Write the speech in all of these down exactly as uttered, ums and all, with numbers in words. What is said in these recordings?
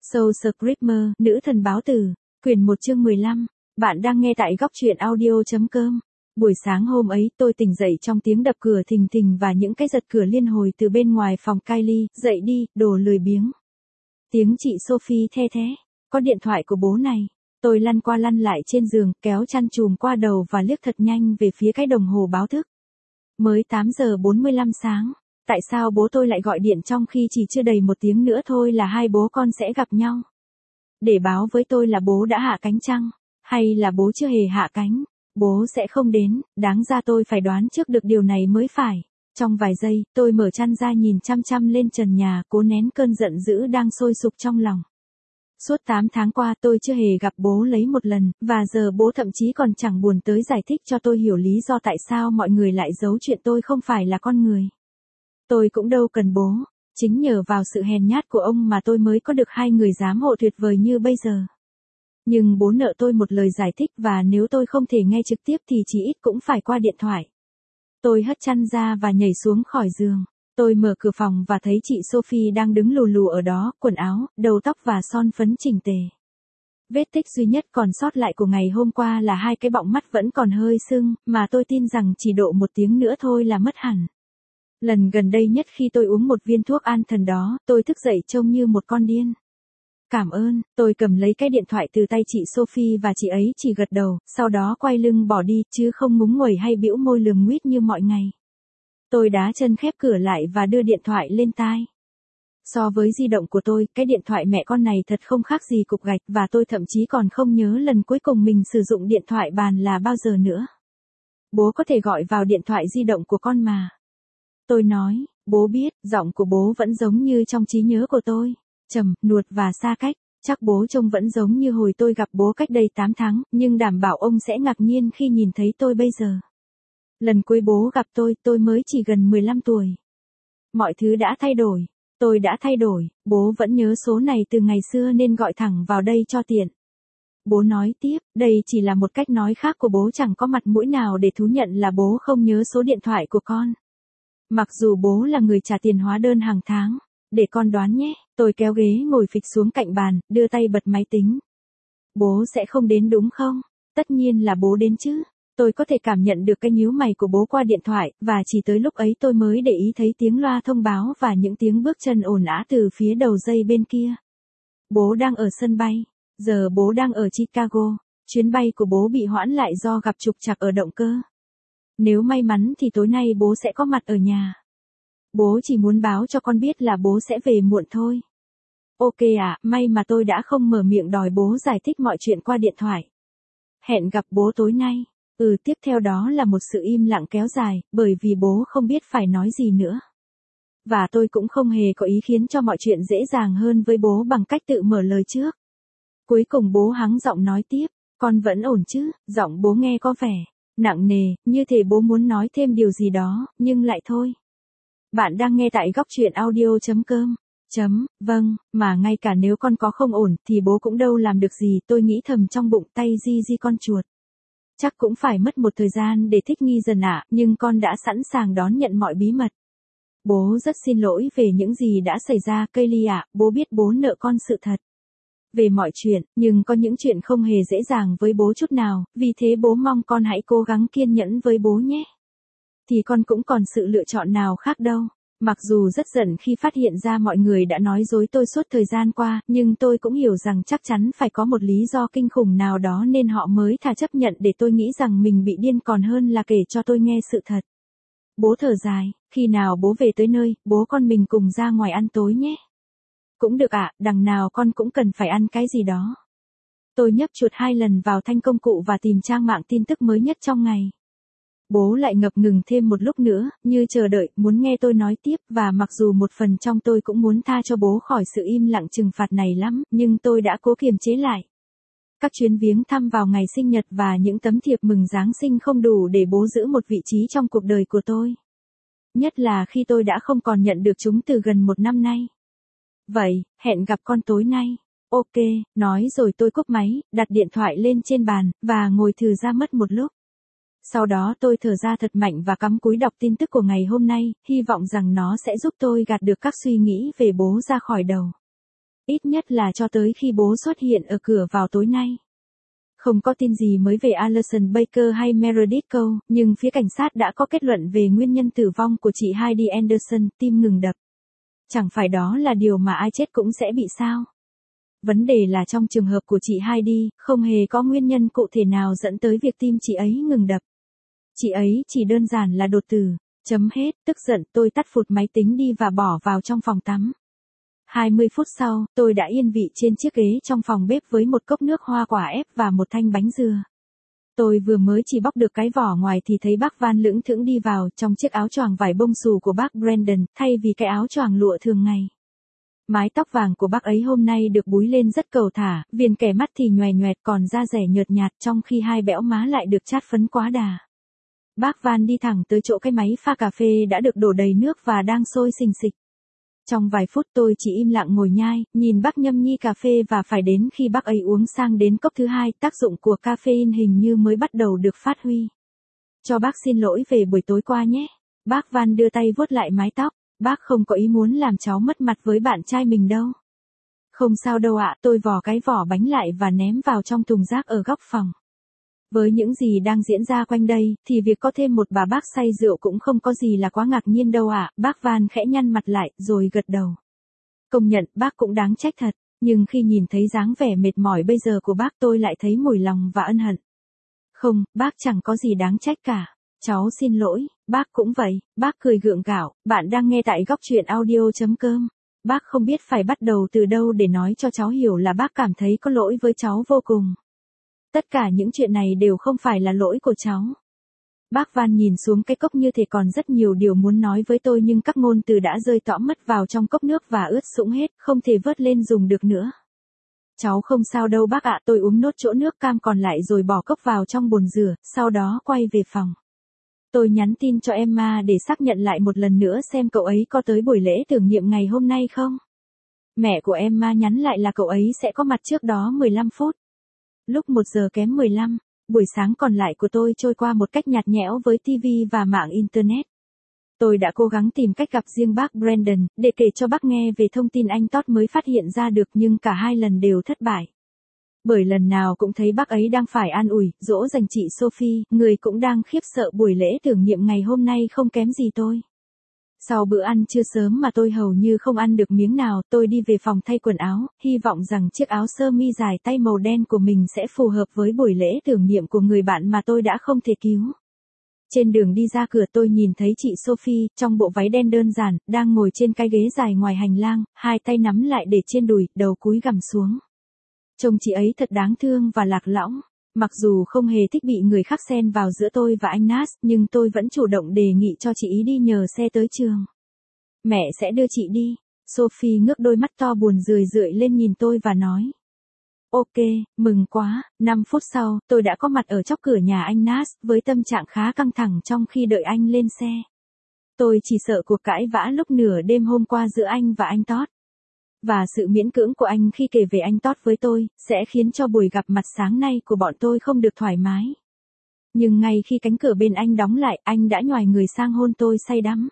Soul Screamer, nữ thần báo tử, quyển một chương mười lăm. Bạn đang nghe tại góc truyện audio chấm com. Buổi sáng hôm ấy, tôi tỉnh dậy trong tiếng đập cửa thình thình và những cái giật cửa liên hồi từ bên ngoài phòng Kylie. Dậy đi, đồ lười biếng. Tiếng chị Sophie the thé. Có điện thoại của bố này. Tôi lăn qua lăn lại trên giường, kéo chăn chùm qua đầu và liếc thật nhanh về phía cái đồng hồ báo thức. Mới tám giờ bốn mươi lăm sáng. Tại sao bố tôi lại gọi điện trong khi chỉ chưa đầy một tiếng nữa thôi là hai bố con sẽ gặp nhau? Để báo với tôi là bố đã hạ cánh chăng? Hay là bố chưa hề hạ cánh? Bố sẽ không đến, đáng ra tôi phải đoán trước được điều này mới phải. Trong vài giây, tôi mở chăn ra nhìn chăm chăm lên trần nhà, cố nén cơn giận dữ đang sôi sục trong lòng. Suốt tám tháng qua tôi chưa hề gặp bố lấy một lần, và giờ bố thậm chí còn chẳng buồn tới giải thích cho tôi hiểu lý do tại sao mọi người lại giấu chuyện tôi không phải là con người. Tôi cũng đâu cần bố, chính nhờ vào sự hèn nhát của ông mà tôi mới có được hai người giám hộ tuyệt vời như bây giờ. Nhưng bố nợ tôi một lời giải thích và nếu tôi không thể nghe trực tiếp thì chỉ ít cũng phải qua điện thoại. Tôi hất chăn ra và nhảy xuống khỏi giường. Tôi mở cửa phòng và thấy chị Sophie đang đứng lù lù ở đó, quần áo, đầu tóc và son phấn chỉnh tề. Vết tích duy nhất còn sót lại của ngày hôm qua là hai cái bọng mắt vẫn còn hơi sưng, mà tôi tin rằng chỉ độ một tiếng nữa thôi là mất hẳn. Lần gần đây nhất khi tôi uống một viên thuốc an thần đó, tôi thức dậy trông như một con điên. Cảm ơn, tôi cầm lấy cái điện thoại từ tay chị Sophie và chị ấy chỉ gật đầu, sau đó quay lưng bỏ đi, chứ không ngúng nguẩy hay bĩu môi lườm nguýt như mọi ngày. Tôi đá chân khép cửa lại và đưa điện thoại lên tai. So với di động của tôi, cái điện thoại mẹ con này thật không khác gì cục gạch và tôi thậm chí còn không nhớ lần cuối cùng mình sử dụng điện thoại bàn là bao giờ nữa. Bố có thể gọi vào điện thoại di động của con mà. Tôi nói, bố biết, giọng của bố vẫn giống như trong trí nhớ của tôi. Trầm, nuột và xa cách, chắc bố trông vẫn giống như hồi tôi gặp bố cách đây tám tháng, nhưng đảm bảo ông sẽ ngạc nhiên khi nhìn thấy tôi bây giờ. Lần cuối bố gặp tôi, tôi mới chỉ gần mười lăm tuổi. Mọi thứ đã thay đổi, tôi đã thay đổi, bố vẫn nhớ số này từ ngày xưa nên gọi thẳng vào đây cho tiện. Bố nói tiếp, đây chỉ là một cách nói khác của bố chẳng có mặt mũi nào để thú nhận là bố không nhớ số điện thoại của con. Mặc dù bố là người trả tiền hóa đơn hàng tháng. Để con đoán nhé, tôi kéo ghế ngồi phịch xuống cạnh bàn, đưa tay bật máy tính. Bố sẽ không đến đúng không? Tất nhiên là bố đến chứ. Tôi có thể cảm nhận được cái nhíu mày của bố qua điện thoại, và chỉ tới lúc ấy tôi mới để ý thấy tiếng loa thông báo và những tiếng bước chân ồn ào từ phía đầu dây bên kia. Bố đang ở sân bay. Giờ bố đang ở Chicago. Chuyến bay của bố bị hoãn lại do gặp trục trặc ở động cơ. Nếu may mắn thì tối nay bố sẽ có mặt ở nhà. Bố chỉ muốn báo cho con biết là bố sẽ về muộn thôi. Ok ạ, à, may mà tôi đã không mở miệng đòi bố giải thích mọi chuyện qua điện thoại. Hẹn gặp bố tối nay. Ừ, tiếp theo đó là một sự im lặng kéo dài, bởi vì bố không biết phải nói gì nữa. Và tôi cũng không hề có ý khiến cho mọi chuyện dễ dàng hơn với bố bằng cách tự mở lời trước. Cuối cùng bố hắng giọng nói tiếp, con vẫn ổn chứ, giọng bố nghe có vẻ nặng nề, như thể bố muốn nói thêm điều gì đó, nhưng lại thôi. Bạn đang nghe tại góc truyện audio chấm com. Chấm, vâng, mà ngay cả nếu con có không ổn thì bố cũng đâu làm được gì, tôi nghĩ thầm trong bụng, tay di di con chuột. Chắc cũng phải mất một thời gian để thích nghi dần ạ, nhưng con đã sẵn sàng đón nhận mọi bí mật. Bố rất xin lỗi về những gì đã xảy ra, Kylie ạ, bố biết bố nợ con sự thật. Về mọi chuyện, nhưng có những chuyện không hề dễ dàng với bố chút nào, vì thế bố mong con hãy cố gắng kiên nhẫn với bố nhé. Thì con cũng còn sự lựa chọn nào khác đâu. Mặc dù rất giận khi phát hiện ra mọi người đã nói dối tôi suốt thời gian qua, nhưng tôi cũng hiểu rằng chắc chắn phải có một lý do kinh khủng nào đó nên họ mới thà chấp nhận để tôi nghĩ rằng mình bị điên còn hơn là kể cho tôi nghe sự thật. Bố thở dài, khi nào bố về tới nơi, bố con mình cùng ra ngoài ăn tối nhé. Cũng được ạ, à, đằng nào con cũng cần phải ăn cái gì đó. Tôi nhấp chuột hai lần vào thanh công cụ và tìm trang mạng tin tức mới nhất trong ngày. Bố lại ngập ngừng thêm một lúc nữa, như chờ đợi, muốn nghe tôi nói tiếp, và mặc dù một phần trong tôi cũng muốn tha cho bố khỏi sự im lặng trừng phạt này lắm, nhưng tôi đã cố kiềm chế lại. Các chuyến viếng thăm vào ngày sinh nhật và những tấm thiệp mừng Giáng sinh không đủ để bố giữ một vị trí trong cuộc đời của tôi. Nhất là khi tôi đã không còn nhận được chúng từ gần một năm nay. Vậy, hẹn gặp con tối nay. Ok, nói rồi tôi cúp máy, đặt điện thoại lên trên bàn, và ngồi thừ ra mất một lúc. Sau đó tôi thở ra thật mạnh và cắm cúi đọc tin tức của ngày hôm nay, hy vọng rằng nó sẽ giúp tôi gạt được các suy nghĩ về bố ra khỏi đầu. Ít nhất là cho tới khi bố xuất hiện ở cửa vào tối nay. Không có tin gì mới về Alison Baker hay Meredith Cole, nhưng phía cảnh sát đã có kết luận về nguyên nhân tử vong của chị Heidi Anderson, tim ngừng đập. Chẳng phải đó là điều mà ai chết cũng sẽ bị sao? Vấn đề là trong trường hợp của chị Heidi, không hề có nguyên nhân cụ thể nào dẫn tới việc tim chị ấy ngừng đập. Chị ấy chỉ đơn giản là đột tử. Chấm hết, tức giận tôi tắt phụt máy tính đi và bỏ vào trong phòng tắm. hai mươi phút sau, tôi đã yên vị trên chiếc ghế trong phòng bếp với một cốc nước hoa quả ép và một thanh bánh dừa. Tôi vừa mới chỉ bóc được cái vỏ ngoài thì thấy bác Van lững thững đi vào trong chiếc áo choàng vải bông xù của bác Brandon, thay vì cái áo choàng lụa thường ngày. Mái tóc vàng của bác ấy hôm nay được búi lên rất cầu thả, viền kẻ mắt thì nhòe nhoẹt còn da rẻ nhợt nhạt trong khi hai bẽo má lại được chát phấn quá đà. Bác Van đi thẳng tới chỗ cái máy pha cà phê đã được đổ đầy nước và đang sôi xình xịch. Trong vài phút tôi chỉ im lặng ngồi nhai, nhìn bác nhâm nhi cà phê và phải đến khi bác ấy uống sang đến cốc thứ hai, tác dụng của caffeine hình như mới bắt đầu được phát huy. Cho bác xin lỗi về buổi tối qua nhé. Bác Van đưa tay vuốt lại mái tóc. Bác không có ý muốn làm cháu mất mặt với bạn trai mình đâu. Không sao đâu ạ, tôi vò cái vỏ bánh lại và ném vào trong thùng rác ở góc phòng. Với những gì đang diễn ra quanh đây, thì việc có thêm một bà bác say rượu cũng không có gì là quá ngạc nhiên đâu ạ. Bác Van khẽ nhăn mặt lại, rồi gật đầu. Công nhận, bác cũng đáng trách thật, nhưng khi nhìn thấy dáng vẻ mệt mỏi bây giờ của bác tôi lại thấy mùi lòng và ân hận. Không, bác chẳng có gì đáng trách cả. Cháu xin lỗi, bác cũng vậy, bác cười gượng gạo, bạn đang nghe tại góc truyện audio chấm com. Bác không biết phải bắt đầu từ đâu để nói cho cháu hiểu là bác cảm thấy có lỗi với cháu vô cùng. Tất cả những chuyện này đều không phải là lỗi của cháu. Bác Van nhìn xuống cái cốc như thể còn rất nhiều điều muốn nói với tôi nhưng các ngôn từ đã rơi tõm mất vào trong cốc nước và ướt sũng hết, không thể vớt lên dùng được nữa. Cháu không sao đâu bác ạ, tôi uống nốt chỗ nước cam còn lại rồi bỏ cốc vào trong bồn rửa, sau đó quay về phòng. Tôi nhắn tin cho Emma để xác nhận lại một lần nữa xem cậu ấy có tới buổi lễ tưởng niệm ngày hôm nay không. Mẹ của Emma nhắn lại là cậu ấy sẽ có mặt trước đó mười lăm phút. Lúc một giờ kém mười lăm, buổi sáng còn lại của tôi trôi qua một cách nhạt nhẽo với ti vi và mạng Internet. Tôi đã cố gắng tìm cách gặp riêng bác Brandon, để kể cho bác nghe về thông tin anh Todd mới phát hiện ra được nhưng cả hai lần đều thất bại. Bởi lần nào cũng thấy bác ấy đang phải an ủi, dỗ dành chị Sophie, người cũng đang khiếp sợ buổi lễ tưởng niệm ngày hôm nay không kém gì tôi. Sau bữa ăn trưa sớm mà tôi hầu như không ăn được miếng nào, tôi đi về phòng thay quần áo, hy vọng rằng chiếc áo sơ mi dài tay màu đen của mình sẽ phù hợp với buổi lễ tưởng niệm của người bạn mà tôi đã không thể cứu. Trên đường đi ra cửa tôi nhìn thấy chị Sophie, trong bộ váy đen đơn giản, đang ngồi trên cái ghế dài ngoài hành lang, hai tay nắm lại để trên đùi, đầu cúi gằm xuống. Trông chị ấy thật đáng thương và lạc lõng. Mặc dù không hề thích bị người khác xen vào giữa tôi và anh Nas, nhưng tôi vẫn chủ động đề nghị cho chị ý đi nhờ xe tới trường. Mẹ sẽ đưa chị đi. Sophie ngước đôi mắt to buồn rười rượi lên nhìn tôi và nói. Ok, mừng quá. năm phút sau, tôi đã có mặt ở chóc cửa nhà anh Nas, với tâm trạng khá căng thẳng trong khi đợi anh lên xe. Tôi chỉ sợ cuộc cãi vã lúc nửa đêm hôm qua giữa anh và anh Todd. Và sự miễn cưỡng của anh khi kể về anh Todd với tôi, sẽ khiến cho buổi gặp mặt sáng nay của bọn tôi không được thoải mái. Nhưng ngay khi cánh cửa bên anh đóng lại, anh đã nhoài người sang hôn tôi say đắm.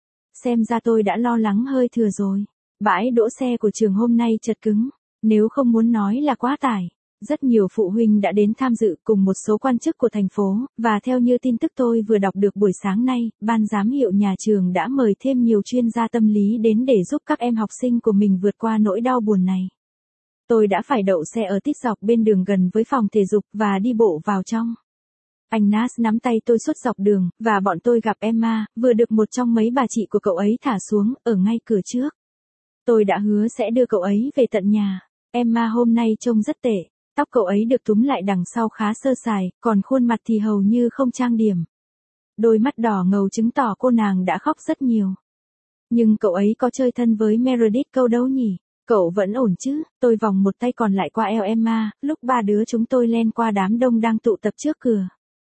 Xem ra tôi đã lo lắng hơi thừa rồi. Bãi đỗ xe của trường hôm nay chật cứng, nếu không muốn nói là quá tải. Rất nhiều phụ huynh đã đến tham dự cùng một số quan chức của thành phố, và theo như tin tức tôi vừa đọc được buổi sáng nay, ban giám hiệu nhà trường đã mời thêm nhiều chuyên gia tâm lý đến để giúp các em học sinh của mình vượt qua nỗi đau buồn này. Tôi đã phải đậu xe ở tít dọc bên đường gần với phòng thể dục và đi bộ vào trong. Anh Nas nắm tay tôi suốt dọc đường, và bọn tôi gặp Emma, vừa được một trong mấy bà chị của cậu ấy thả xuống, ở ngay cửa trước. Tôi đã hứa sẽ đưa cậu ấy về tận nhà. Emma hôm nay trông rất tệ. Tóc cậu ấy được túm lại đằng sau khá sơ sài, còn khuôn mặt thì hầu như không trang điểm. Đôi mắt đỏ ngầu chứng tỏ cô nàng đã khóc rất nhiều. Nhưng cậu ấy có chơi thân với Meredith Cole đâu nhỉ? Cậu vẫn ổn chứ? Tôi vòng một tay còn lại qua eo Emma, lúc ba đứa chúng tôi len qua đám đông đang tụ tập trước cửa.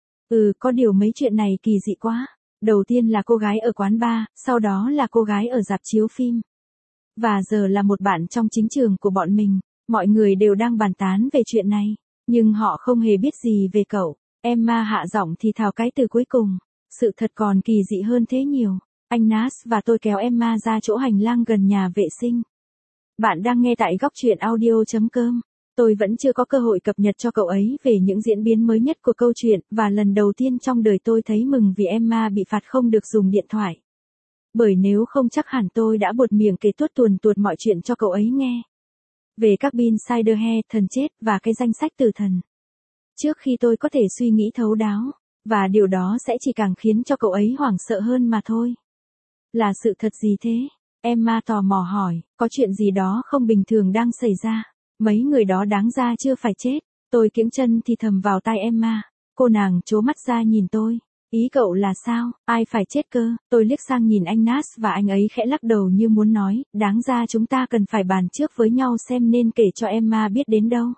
Ừ, có điều mấy chuyện này kỳ dị quá. Đầu tiên là cô gái ở quán bar, sau đó là cô gái ở rạp chiếu phim. Và giờ là một bạn trong chính trường của bọn mình. Mọi người đều đang bàn tán về chuyện này, nhưng họ không hề biết gì về cậu. Emma hạ giọng thì thào cái từ cuối cùng. Sự thật còn kỳ dị hơn thế nhiều. Anh Nas và tôi kéo Emma ra chỗ hành lang gần nhà vệ sinh. Bạn đang nghe tại góc truyện audio chấm com. Tôi vẫn chưa có cơ hội cập nhật cho cậu ấy về những diễn biến mới nhất của câu chuyện, và lần đầu tiên trong đời tôi thấy mừng vì Emma bị phạt không được dùng điện thoại. Bởi nếu không chắc hẳn tôi đã buột miệng kể tuốt tuồn tuột mọi chuyện cho cậu ấy nghe. Về các bin Siderhead, thần chết, và cái danh sách tử thần. Trước khi tôi có thể suy nghĩ thấu đáo, và điều đó sẽ chỉ càng khiến cho cậu ấy hoảng sợ hơn mà thôi. Là sự thật gì thế? Emma tò mò hỏi, có chuyện gì đó không bình thường đang xảy ra. Mấy người đó đáng ra chưa phải chết. Tôi kiễng chân thì thầm vào tai Emma. Cô nàng trố mắt ra nhìn tôi. Ý cậu là sao, ai phải chết cơ? Tôi liếc sang nhìn anh Nas và anh ấy khẽ lắc đầu như muốn nói, đáng ra chúng ta cần phải bàn trước với nhau xem nên kể cho Emma biết đến đâu.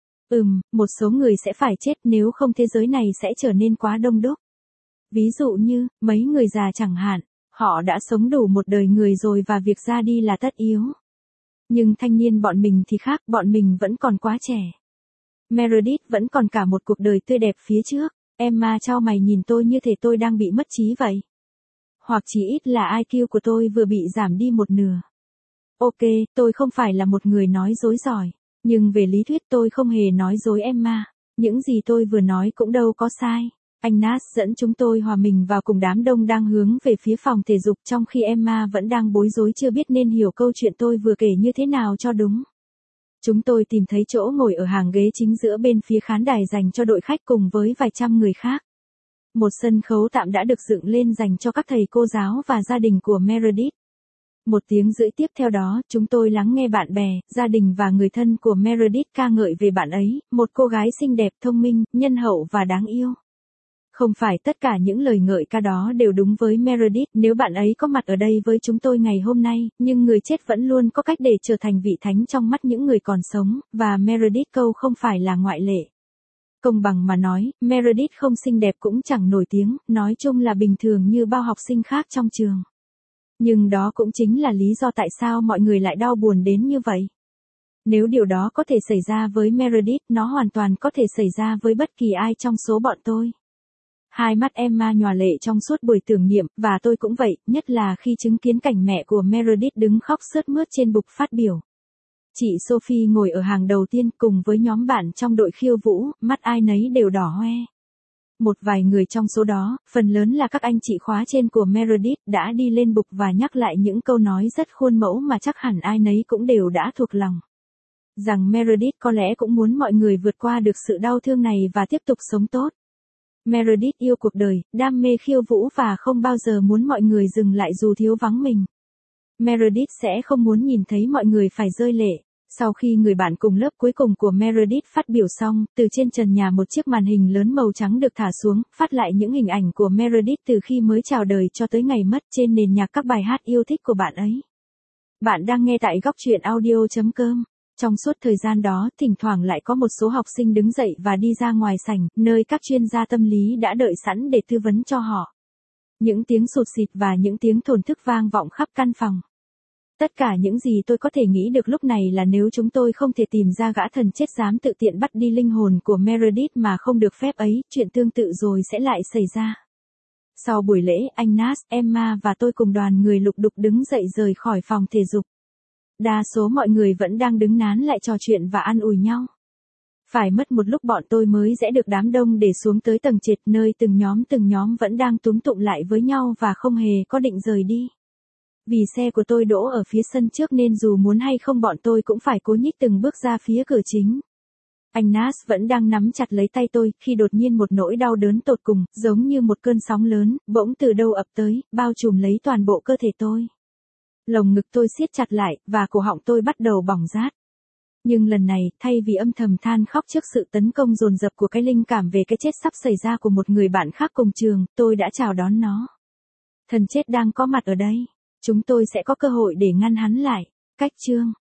Ừm, một số người sẽ phải chết, nếu không thế giới này sẽ trở nên quá đông đúc. Ví dụ như, mấy người già chẳng hạn, họ đã sống đủ một đời người rồi và việc ra đi là tất yếu. Nhưng thanh niên bọn mình thì khác, bọn mình vẫn còn quá trẻ. Meredith vẫn còn cả một cuộc đời tươi đẹp phía trước. Emma chau mày nhìn tôi như thể tôi đang bị mất trí vậy. Hoặc chỉ ít là i kiu của tôi vừa bị giảm đi một nửa. Ok, tôi không phải là một người nói dối giỏi. Nhưng về lý thuyết tôi không hề nói dối Emma. Những gì tôi vừa nói cũng đâu có sai. Anh Nas dẫn chúng tôi hòa mình vào cùng đám đông đang hướng về phía phòng thể dục, trong khi Emma vẫn đang bối rối chưa biết nên hiểu câu chuyện tôi vừa kể như thế nào cho đúng. Chúng tôi tìm thấy chỗ ngồi ở hàng ghế chính giữa bên phía khán đài dành cho đội khách cùng với vài trăm người khác. Một sân khấu tạm đã được dựng lên dành cho các thầy cô giáo và gia đình của Meredith. Một tiếng rưỡi tiếp theo đó, chúng tôi lắng nghe bạn bè, gia đình và người thân của Meredith ca ngợi về bạn ấy, một cô gái xinh đẹp, thông minh, nhân hậu và đáng yêu. Không phải tất cả những lời ngợi ca đó đều đúng với Meredith nếu bạn ấy có mặt ở đây với chúng tôi ngày hôm nay, nhưng người chết vẫn luôn có cách để trở thành vị thánh trong mắt những người còn sống, và Meredith câu không phải là ngoại lệ. Công bằng mà nói, Meredith không xinh đẹp cũng chẳng nổi tiếng, nói chung là bình thường như bao học sinh khác trong trường. Nhưng đó cũng chính là lý do tại sao mọi người lại đau buồn đến như vậy. Nếu điều đó có thể xảy ra với Meredith, nó hoàn toàn có thể xảy ra với bất kỳ ai trong số bọn tôi. Hai mắt Emma nhòa lệ trong suốt buổi tưởng niệm, và tôi cũng vậy, nhất là khi chứng kiến cảnh mẹ của Meredith đứng khóc sướt mướt trên bục phát biểu. Chị Sophie ngồi ở hàng đầu tiên cùng với nhóm bạn trong đội khiêu vũ, mắt ai nấy đều đỏ hoe. Một vài người trong số đó, phần lớn là các anh chị khóa trên của Meredith, đã đi lên bục và nhắc lại những câu nói rất khuôn mẫu mà chắc hẳn ai nấy cũng đều đã thuộc lòng. Rằng Meredith có lẽ cũng muốn mọi người vượt qua được sự đau thương này và tiếp tục sống tốt. Meredith yêu cuộc đời, đam mê khiêu vũ và không bao giờ muốn mọi người dừng lại dù thiếu vắng mình. Meredith sẽ không muốn nhìn thấy mọi người phải rơi lệ. Sau khi người bạn cùng lớp cuối cùng của Meredith phát biểu xong, từ trên trần nhà một chiếc màn hình lớn màu trắng được thả xuống, phát lại những hình ảnh của Meredith từ khi mới chào đời cho tới ngày mất trên nền nhạc các bài hát yêu thích của bạn ấy. Bạn đang nghe tại góc truyện audio chấm com. Trong suốt thời gian đó, thỉnh thoảng lại có một số học sinh đứng dậy và đi ra ngoài sảnh, nơi các chuyên gia tâm lý đã đợi sẵn để tư vấn cho họ. Những tiếng sụt xịt và những tiếng thổn thức vang vọng khắp căn phòng. Tất cả những gì tôi có thể nghĩ được lúc này là nếu chúng tôi không thể tìm ra gã thần chết dám tự tiện bắt đi linh hồn của Meredith mà không được phép ấy, chuyện tương tự rồi sẽ lại xảy ra. Sau buổi lễ, anh Nas, Emma và tôi cùng đoàn người lục đục đứng dậy rời khỏi phòng thể dục. Đa số mọi người vẫn đang đứng nán lại trò chuyện và ăn ủi nhau. Phải mất một lúc bọn tôi mới rẽ được đám đông để xuống tới tầng trệt, nơi từng nhóm từng nhóm vẫn đang túm tụm lại với nhau và không hề có định rời đi. Vì xe của tôi đỗ ở phía sân trước nên dù muốn hay không bọn tôi cũng phải cố nhích từng bước ra phía cửa chính. Anh Nas vẫn đang nắm chặt lấy tay tôi khi đột nhiên một nỗi đau đớn tột cùng, giống như một cơn sóng lớn, bỗng từ đâu ập tới, bao trùm lấy toàn bộ cơ thể tôi. Lồng ngực tôi siết chặt lại, và cổ họng tôi bắt đầu bỏng rát. Nhưng lần này, thay vì âm thầm than khóc trước sự tấn công dồn dập của cái linh cảm về cái chết sắp xảy ra của một người bạn khác cùng trường, tôi đã chào đón nó. Thần chết đang có mặt ở đây. Chúng tôi sẽ có cơ hội để ngăn hắn lại. Cách chương